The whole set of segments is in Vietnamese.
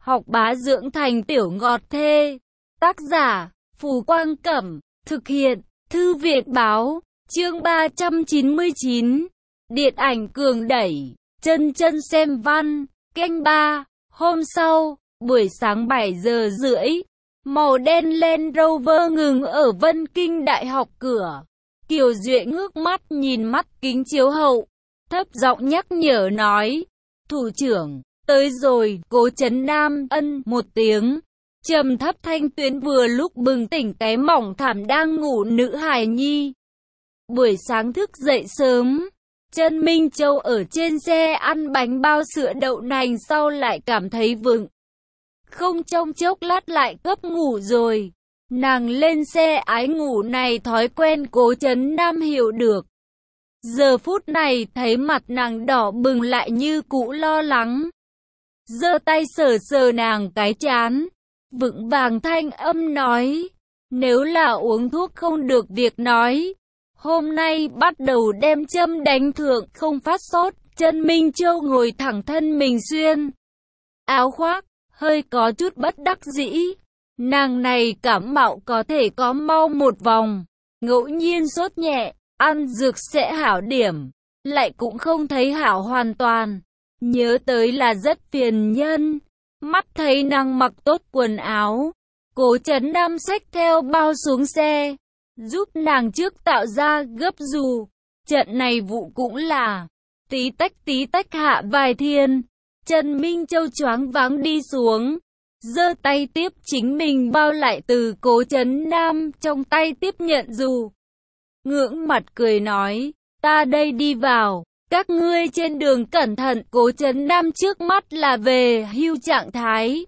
học bá dưỡng thành tiểu ngọt thê. Tác giả, Phù Quang Cẩm, thực hiện, Thư viện báo, chương 399, điện ảnh cường đẩy, chân chân xem văn, kênh 3, hôm sau, buổi sáng 7 giờ rưỡi, màu đen Land Rover ngừng ở Vân Kinh Đại học cửa. Kiều Duệ ngước mắt nhìn mắt kính chiếu hậu, thấp giọng nhắc nhở nói, thủ trưởng, tới rồi, Cố Trấn Nam ân một tiếng. Trầm thấp thanh tuyến vừa lúc bừng tỉnh cái mỏng thảm đang ngủ nữ hài nhi. Buổi sáng thức dậy sớm, Trần Minh Châu ở trên xe ăn bánh bao sữa đậu nành sau lại cảm thấy vựng. Không trong chốc lát lại cấp ngủ rồi. Nàng lên xe ái ngủ này thói quen Cố Trấn Nam hiểu được. Giờ phút này thấy mặt nàng đỏ bừng lại như cũ lo lắng. Giơ tay sờ sờ nàng cái trán, vững vàng thanh âm nói, nếu là uống thuốc không được việc nói. Hôm nay bắt đầu đem châm đánh thượng không phát sốt. Trần Minh Châu ngồi thẳng thân mình xuyên áo khoác, hơi có chút bất đắc dĩ. Nàng này cảm mạo có thể có mau một vòng, ngẫu nhiên sốt nhẹ, ăn dược sẽ hảo điểm, lại cũng không thấy hảo hoàn toàn. Nhớ tới là rất phiền nhân. Mắt thấy nàng mặc tốt quần áo, Cố Trấn Nam xách theo bao xuống xe, giúp nàng trước tạo ra gấp dù. Trận này vụ cũng là tí tách hạ vài thiên. Trần Minh Châu choáng váng đi xuống, giơ tay tiếp chính mình bao lại từ Cố Trấn Nam trong tay tiếp nhận dù. Ngưỡng mặt cười nói, ta đây đi vào, các ngươi trên đường cẩn thận. Cố Trấn Nam trước mắt là về hưu trạng thái.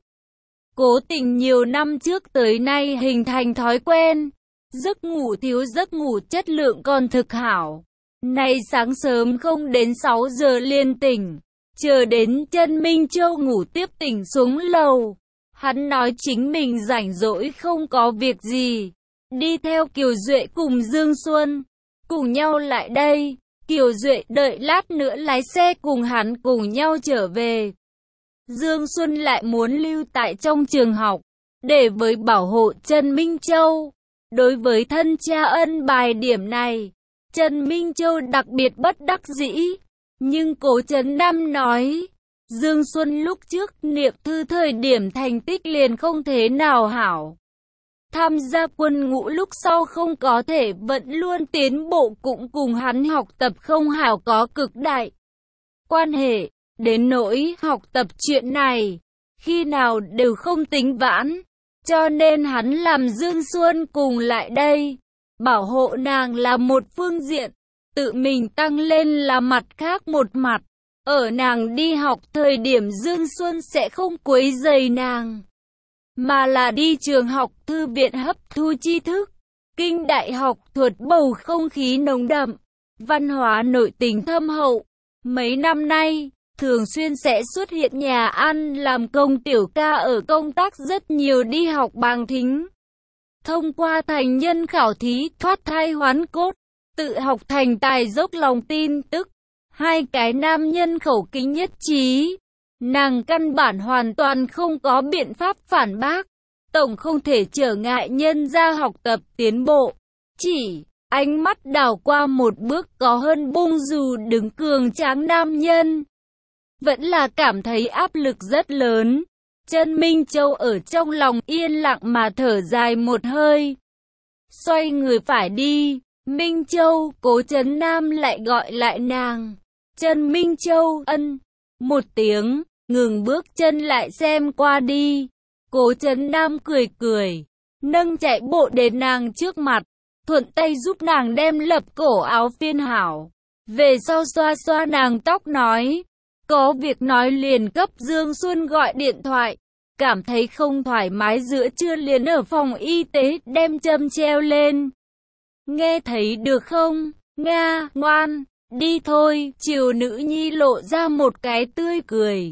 Cố Tình nhiều năm trước tới nay hình thành thói quen, giấc ngủ thiếu giấc ngủ chất lượng còn thực hảo. Nay sáng sớm không đến 6 giờ liền tỉnh, chờ đến Trần Minh Châu ngủ tiếp tỉnh xuống lầu. Hắn nói chính mình rảnh rỗi không có việc gì, đi theo Kiều Duệ cùng Dương Xuân, cùng nhau lại đây. Kiều Duệ đợi lát nữa lái xe cùng hắn cùng nhau trở về. Dương Xuân lại muốn lưu tại trong trường học, để với bảo hộ Trần Minh Châu. Đối với thân cha ân bài điểm này, Trần Minh Châu đặc biệt bất đắc dĩ. Nhưng Cố Trấn Nam nói, Dương Xuân lúc trước niệm thư thời điểm thành tích liền không thế nào hảo. Tham gia quân ngũ lúc sau không có thể vẫn luôn tiến bộ cũng cùng hắn học tập không hảo có cực đại quan hệ. Đến nỗi học tập chuyện này, khi nào đều không tính vãn. Cho nên hắn làm Dương Xuân cùng lại đây. Bảo hộ nàng là một phương diện, tự mình tăng lên là mặt khác một mặt. Ở nàng đi học thời điểm Dương Xuân sẽ không quấy rầy nàng, mà là đi trường học thư viện hấp thu tri thức. Kinh Đại học thuật bầu không khí nồng đậm, văn hóa nội tình thâm hậu. Mấy năm nay, thường xuyên sẽ xuất hiện nhà ăn làm công tiểu ca ở công tác rất nhiều đi học bằng thính. Thông qua thành nhân khảo thí thoát thai hoán cốt, tự học thành tài dốc lòng tin tức. Hai cái nam nhân khẩu kính nhất trí. Nàng căn bản hoàn toàn không có biện pháp phản bác. Tổng không thể trở ngại nhân ra học tập tiến bộ. Chỉ ánh mắt đảo qua một bước có hơn bung dù đứng cường tráng nam nhân, vẫn là cảm thấy áp lực rất lớn. Trần Minh Châu ở trong lòng yên lặng mà thở dài một hơi. Xoay người phải đi. Minh Châu, Cố Trấn Nam lại gọi lại nàng. Trần Minh Châu ân một tiếng, ngừng bước chân lại xem qua đi. Cố Trấn Nam cười cười, nâng chạy bộ đến nàng trước mặt, thuận tay giúp nàng đem lập cổ áo phiên hảo. Về sau xoa xoa nàng tóc nói, có việc nói liền cấp Dương Xuân gọi điện thoại. Cảm thấy không thoải mái giữa trưa liền ở phòng y tế đem châm treo lên. Nghe thấy được không? Nga, ngoan, đi thôi. Chiều nữ nhi lộ ra một cái tươi cười.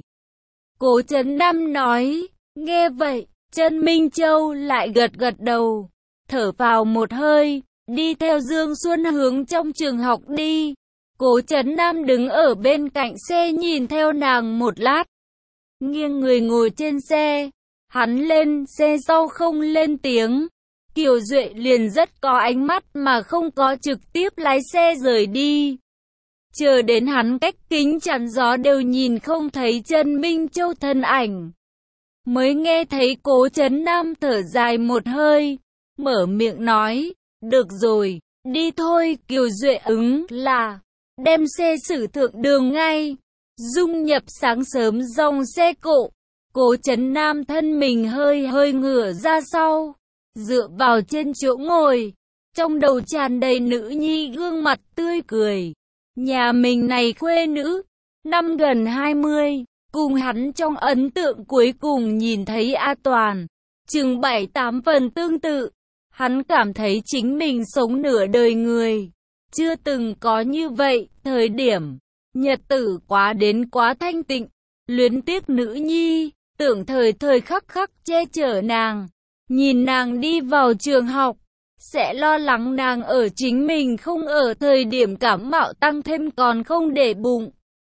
Cố Trấn Nam nói, nghe vậy, Trần Minh Châu lại gật gật đầu, thở vào một hơi, đi theo Dương Xuân hướng trong trường học đi. Cố Trấn Nam đứng ở bên cạnh xe nhìn theo nàng một lát, nghiêng người ngồi trên xe. Hắn lên xe sau không lên tiếng. Kiều Duệ liền rất có ánh mắt mà không có trực tiếp lái xe rời đi. Chờ đến hắn cách kính chắn gió đều nhìn không thấy Trần Minh Châu thân ảnh. Mới nghe thấy Cố Trấn Nam thở dài một hơi, mở miệng nói, được rồi, đi thôi. Kiều Duệ ứng là, đem xe xử thượng đường ngay. Dung nhập sáng sớm dòng xe cộ, Cố Trấn Nam thân mình hơi hơi ngửa ra sau, dựa vào trên chỗ ngồi, trong đầu tràn đầy nữ nhi gương mặt tươi cười. Nhà mình này khuê nữ, năm gần 20, cùng hắn trong ấn tượng cuối cùng nhìn thấy A Toàn, chừng 7-8 phần tương tự. Hắn cảm thấy chính mình sống nửa đời người, chưa từng có như vậy, thời điểm, nhật tử quá đến quá thanh tịnh, luyến tiếc nữ nhi, tưởng thời thời khắc khắc che chở nàng, nhìn nàng đi vào trường học, sẽ lo lắng nàng ở chính mình không ở thời điểm cảm mạo tăng thêm còn không để bụng.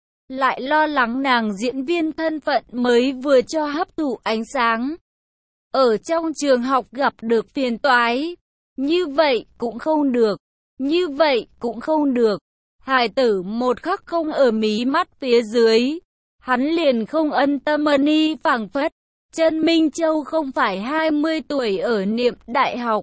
Lại lo lắng nàng diễn viên thân phận mới vừa cho hấp thụ ánh sáng. Ở trong trường học gặp được phiền toái. Như vậy cũng không được. Như vậy cũng không được. Hải tử một khắc không ở mí mắt phía dưới. Hắn liền không ân tâm y phảng phất. Trần Minh Châu không phải 20 tuổi ở niệm đại học,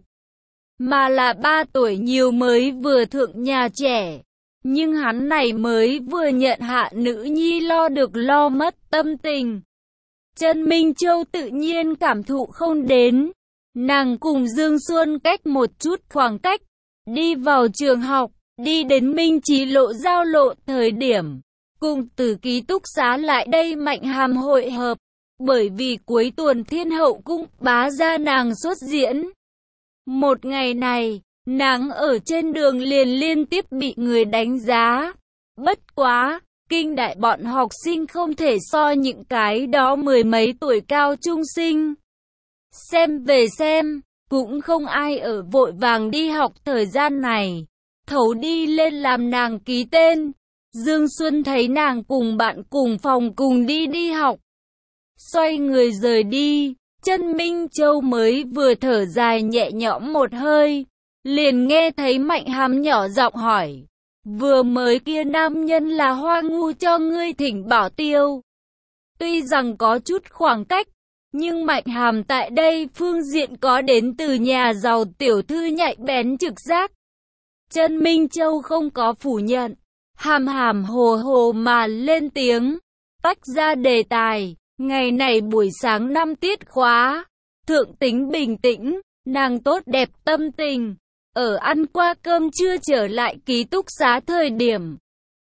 mà là 3 tuổi nhiều mới vừa thượng nhà trẻ. Nhưng hắn này mới vừa nhận hạ nữ nhi lo được lo mất tâm tình. Trần Minh Châu tự nhiên cảm thụ không đến. Nàng cùng Dương Xuân cách một chút khoảng cách, đi vào trường học, đi đến Minh Chí lộ giao lộ thời điểm. Cùng từ ký túc xá lại đây Mạnh Hàm hội hợp, bởi vì cuối tuần Thiên Hậu Cung bá ra nàng xuất diễn. Một ngày này, nàng ở trên đường liền liên tiếp bị người đánh giá. Bất quá, kinh đại bọn học sinh không thể so những cái đó mười mấy tuổi cao trung sinh. Xem về xem, cũng không ai ở vội vàng đi học thời gian này. Thấu đi lên làm nàng ký tên. Dương Xuân thấy nàng cùng bạn cùng phòng cùng đi học. Xoay người rời đi, Trần Minh Châu mới vừa thở dài nhẹ nhõm một hơi. Liền nghe thấy Mạnh Hàm nhỏ giọng hỏi. Vừa mới kia nam nhân là Hoa Ngu cho ngươi thỉnh bảo tiêu. Tuy rằng có chút khoảng cách, nhưng Mạnh Hàm tại đây phương diện có đến từ nhà giàu tiểu thư nhạy bén trực giác. Trần Minh Châu không có phủ nhận, hàm hàm hồ hồ mà lên tiếng, tách ra đề tài. Ngày này buổi sáng 5 tiết khóa, thượng tính bình tĩnh, nàng tốt đẹp tâm tình. Ở ăn qua cơm trưa trở lại ký túc xá thời điểm,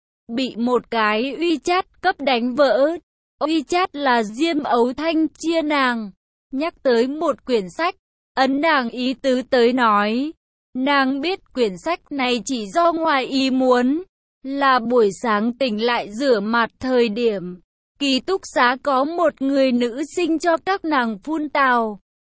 bị một cái WeChat cấp đánh vỡ. WeChat là Diêm Ấu Thanh chia nàng, nhắc tới một quyển sách, ấn nàng ý tứ tới nói. Nàng biết quyển sách này chỉ do ngoài ý muốn, là buổi sáng tỉnh lại rửa mặt thời điểm. Ký túc xá có một người nữ sinh cho các nàng phun tào.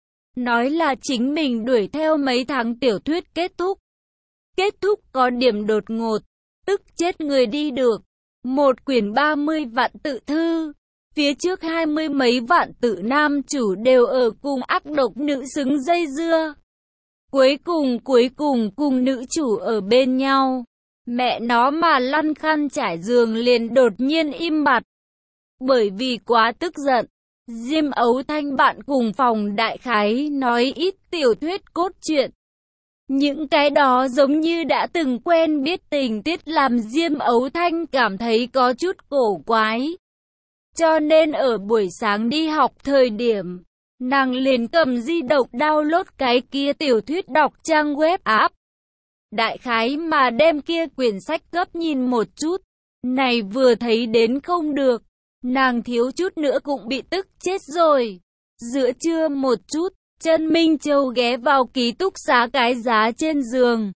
Nói là chính mình đuổi theo mấy tháng tiểu thuyết kết thúc. Kết thúc có điểm đột ngột, tức chết người đi được. Một quyển 30 vạn tự thư, phía trước 20 mấy vạn tự nam chủ đều ở cùng ác độc nữ xứng dây dưa. Cuối cùng cùng nữ chủ ở bên nhau. Mẹ nó mà lăn khăn trải giường liền đột nhiên im bặt. Bởi vì quá tức giận, Diêm Ấu Thanh bạn cùng phòng đại khái nói ít tiểu thuyết cốt truyện. Những cái đó giống như đã từng quen biết tình tiết làm Diêm Ấu Thanh cảm thấy có chút cổ quái. Cho nên ở buổi sáng đi học thời điểm, nàng liền cầm di động download cái kia tiểu thuyết đọc trang web app. Đại khái mà đem kia quyển sách cấp nhìn một chút, này vừa thấy đến không được. Nàng thiếu chút nữa cũng bị tức chết rồi. Giữa trưa một chút, Trần Minh Châu ghé vào ký túc xá cái giá trên giường.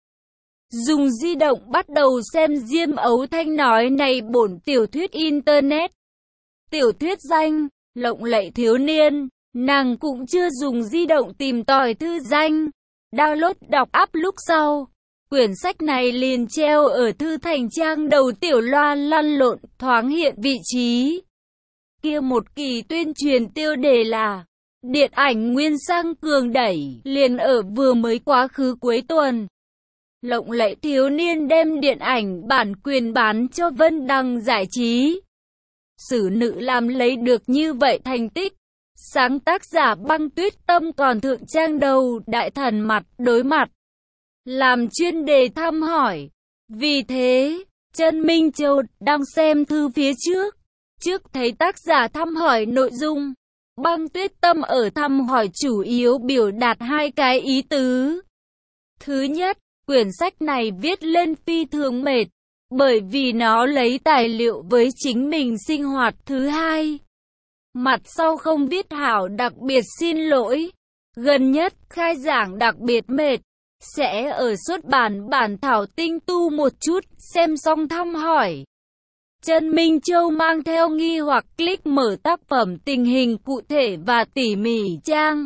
Dùng di động bắt đầu xem Diêm Ấu Thanh nói này bổn tiểu thuyết internet. Tiểu thuyết danh, Lộng Lẫy Thiếu Niên. Nàng cũng chưa dùng di động tìm tòi thư danh. Download đọc app lúc sau. Quyển sách này liền treo ở thư thành trang đầu tiểu loa lăn lộn thoáng hiện vị trí. Kia một kỳ tuyên truyền tiêu đề là Điện ảnh Nguyên Sang Cường đẩy, liền ở vừa mới quá khứ cuối tuần. Lộng lẫy thiếu niên đem điện ảnh bản quyền bán cho Vân Đăng Giải trí. Xử nữ làm lấy được như vậy thành tích. Sáng tác giả Băng Tuyết Tâm còn thượng trang đầu đại thần mặt đối mặt, làm chuyên đề thăm hỏi. Vì thế, Trân Minh Châu đang xem thư phía trước thấy tác giả thăm hỏi nội dung. Băng Tuyết Tâm ở thăm hỏi chủ yếu biểu đạt hai cái ý tứ. Thứ nhất, quyển sách này viết lên phi thường mệt, bởi vì nó lấy tài liệu với chính mình sinh hoạt. Thứ hai, mặt sau không viết hảo, đặc biệt xin lỗi. Gần nhất khai giảng đặc biệt mệt, sẽ ở xuất bản bản thảo tinh tu một chút, xem xong thăm hỏi. Trân Minh Châu mang theo nghi hoặc click mở tác phẩm tình hình cụ thể và tỉ mỉ trang.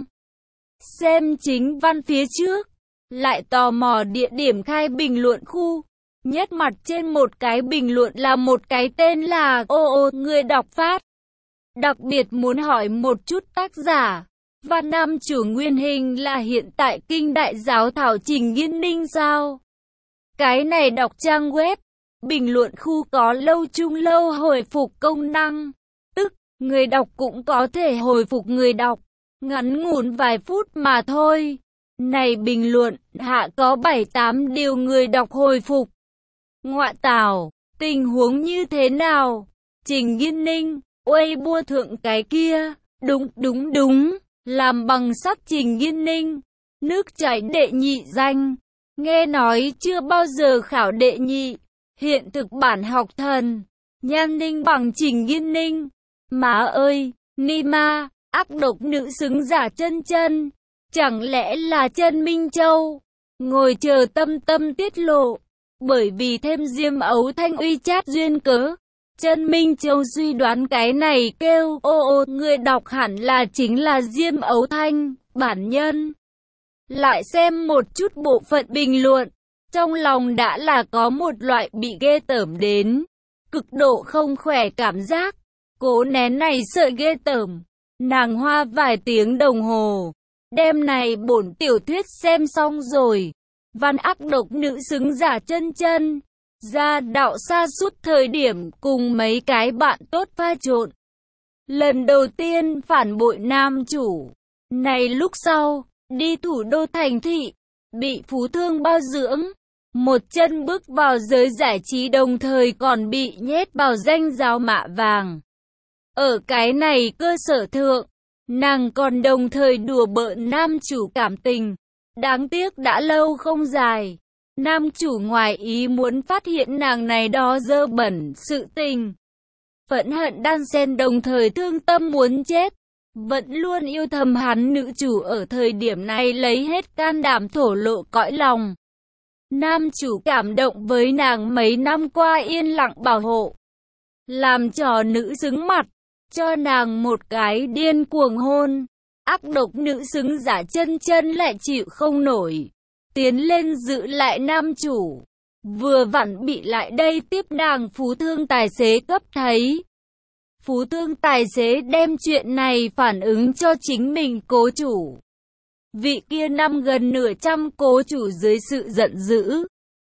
Xem chính văn phía trước, lại tò mò địa điểm khai bình luận khu. Nhất mặt trên một cái bình luận là một cái tên là người đọc phát. Đặc biệt muốn hỏi một chút tác giả và nam chủ nguyên hình là hiện tại Kinh Đại Giáo Thảo Trình Nghiên Ninh sao? Cái này đọc trang web, bình luận khu có lâu chung lâu hồi phục công năng, tức người đọc cũng có thể hồi phục người đọc, ngắn ngủn vài phút mà thôi. Này bình luận hạ có 7-8 điều người đọc hồi phục. Ngoạ tào, tình huống như thế nào? Trình Nghiên Ninh, Weibo thượng cái kia, đúng, làm bằng sắc Trình Nghiên Ninh, nước chảy đệ nhị danh, nghe nói chưa bao giờ khảo đệ nhị, hiện thực bản học thần, Nhan Ninh bằng Trình Nghiên Ninh, má ơi, Nima, ác độc nữ xứng giả chân, chẳng lẽ là Trân Minh Châu, ngồi chờ tâm tiết lộ, bởi vì thêm Diêm Ấu Thanh uy chat duyên cớ. Trân Minh Châu suy đoán cái này kêu người đọc hẳn là chính là Diêm Ấu Thanh, bản nhân. Lại xem một chút bộ phận bình luận, trong lòng đã là có một loại bị ghê tởm đến cực độ không khỏe cảm giác, cố nén này sợ ghê tởm. Nàng hoa vài tiếng đồng hồ, đêm này bổn tiểu thuyết xem xong rồi. Văn ác độc nữ xứng giả chân, ra đạo xa suốt thời điểm cùng mấy cái bạn tốt pha trộn. Lần đầu tiên phản bội nam chủ. Này lúc sau, đi thủ đô thành thị, bị phú thương bao dưỡng. Một chân bước vào giới giải trí đồng thời còn bị nhét vào danh giáo mạ vàng. Ở cái này cơ sở thượng, nàng còn đồng thời đùa bỡn nam chủ cảm tình. Đáng tiếc đã lâu không dài. Nam chủ ngoài ý muốn phát hiện nàng này đó dơ bẩn sự tình. Phẫn hận đan xen đồng thời thương tâm muốn chết. Vẫn luôn yêu thầm hắn nữ chủ ở thời điểm này lấy hết can đảm thổ lộ cõi lòng. Nam chủ cảm động với nàng mấy năm qua yên lặng bảo hộ. Làm trò nữ xứng mặt, cho nàng một cái điên cuồng hôn. Ác độc nữ xứng giả chân lại chịu không nổi. Tiến lên giữ lại nam chủ. Vừa vặn bị lại đây tiếp nàng phú thương tài xế cấp thấy. Phú thương tài xế đem chuyện này phản ứng cho chính mình cố chủ. Vị kia năm gần nửa trăm cố chủ dưới sự giận dữ.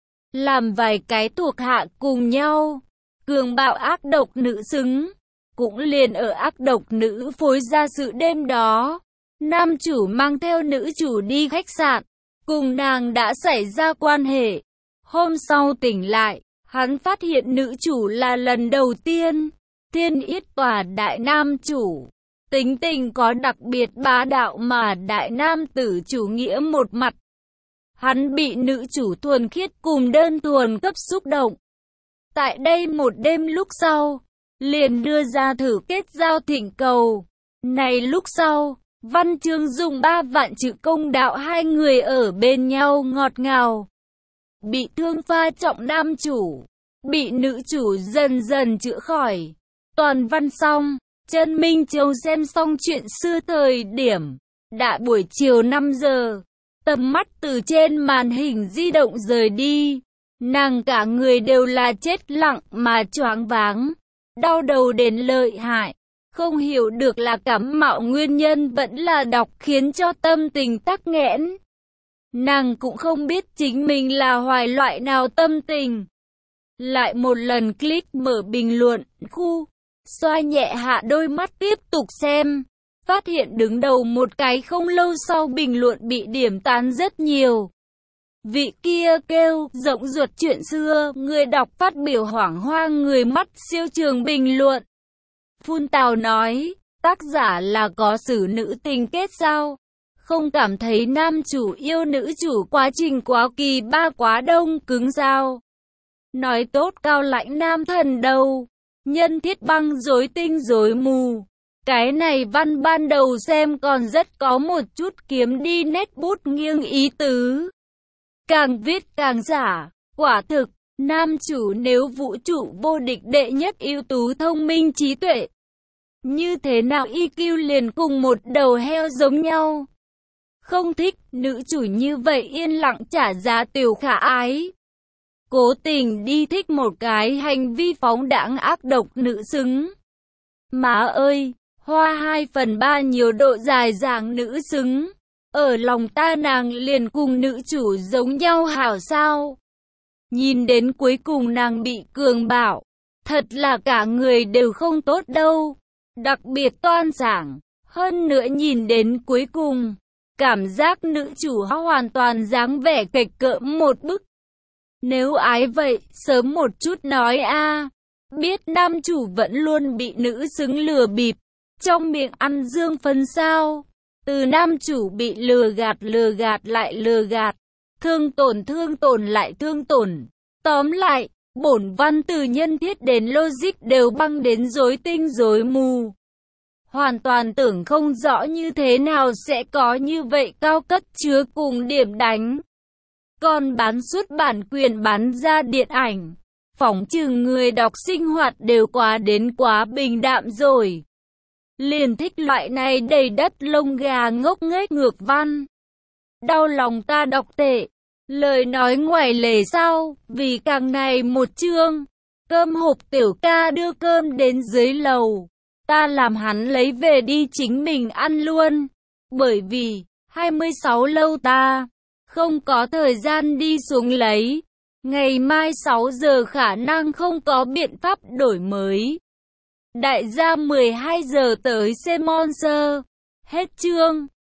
Làm vài cái thuộc hạ cùng nhau. Cường bạo ác độc nữ xứng. Cũng liền ở ác độc nữ phối ra sự đêm đó. Nam chủ mang theo nữ chủ đi khách sạn. Cùng nàng đã xảy ra quan hệ. Hôm sau tỉnh lại, hắn phát hiện nữ chủ là lần đầu tiên. Thiên yết tòa đại nam chủ. Tính tình có đặc biệt bá đạo mà đại nam tử chủ nghĩa một mặt. Hắn bị nữ chủ thuần khiết cùng đơn thuần cấp xúc động. Tại đây một đêm lúc sau, liền đưa ra thử kết giao thỉnh cầu. Này lúc sau, văn chương dùng 3 vạn chữ công đạo hai người ở bên nhau ngọt ngào. Bị thương pha trọng nam chủ, bị nữ chủ dần dần chữa khỏi. Toàn văn xong, Trân Minh Châu xem xong chuyện xưa thời điểm. Đã buổi chiều 5 giờ, tầm mắt từ trên màn hình di động rời đi. Nàng cả người đều là chết lặng mà choáng váng, đau đầu đến lợi hại. Không hiểu được là cảm mạo nguyên nhân vẫn là đọc khiến cho tâm tình tắc nghẽn. Nàng cũng không biết chính mình là hoài loại nào tâm tình. Lại một lần click mở bình luận khu, xoa nhẹ hạ đôi mắt tiếp tục xem. Phát hiện đứng đầu một cái không lâu sau bình luận bị điểm tán rất nhiều. Vị kia kêu, rộng ruột chuyện xưa, người đọc phát biểu hoảng hoang người mắt siêu trường bình luận. Phun tào nói, tác giả là có xử nữ tình kết sao? Không cảm thấy nam chủ yêu nữ chủ quá trình quá kỳ ba quá đông cứng sao? Nói tốt cao lãnh nam thần đâu? Nhân thiết băng rối tinh rối mù. Cái này văn ban đầu xem còn rất có một chút kiếm đi nét bút nghiêng ý tứ. Càng viết càng giả, quả thực, nam chủ nếu vũ trụ vô địch đệ nhất ưu tú thông minh trí tuệ. Như thế nào EQ liền cùng một đầu heo giống nhau. Không thích, nữ chủ như vậy yên lặng trả giá tiểu khả ái. Cố tình đi thích một cái hành vi phóng đãng ác độc nữ xứng. Má ơi, hoa 2/3 nhiều độ dài dáng nữ xứng. Ở lòng ta nàng liền cùng nữ chủ giống nhau hảo sao. Nhìn đến cuối cùng nàng bị cường bạo. Thật là cả người đều không tốt đâu. Đặc biệt toan giảng. Hơn nữa nhìn đến cuối cùng. Cảm giác nữ chủ hoàn toàn dáng vẻ kịch cỡm một bức. Nếu ái vậy, sớm một chút nói a. Biết nam chủ vẫn luôn bị nữ xứng lừa bịp. Trong miệng ăn dương phân sao. Từ nam chủ bị lừa gạt lại lừa gạt. Thương tổn lại thương tổn. Tóm lại, bổn văn từ nhân thiết đến logic đều băng đến rối tinh rối mù. Hoàn toàn tưởng không rõ như thế nào sẽ có như vậy cao cấp chứa cùng điểm đánh. Còn bán xuất bản quyền bán ra điện ảnh. Phỏng chừng người đọc sinh hoạt đều quá bình đạm rồi. Liền thích loại này đầy đất lông gà ngốc nghếch ngược văn. Đau lòng ta đọc tệ. Lời nói ngoài lề sao, vì càng này một chương. Cơm hộp tiểu ca đưa cơm đến dưới lầu. Ta làm hắn lấy về đi chính mình ăn luôn. Bởi vì, 26 lâu ta không có thời gian đi xuống lấy. Ngày mai 6 giờ khả năng không có biện pháp đổi mới. Đại gia 12 giờ tới xem monster. Hết chương.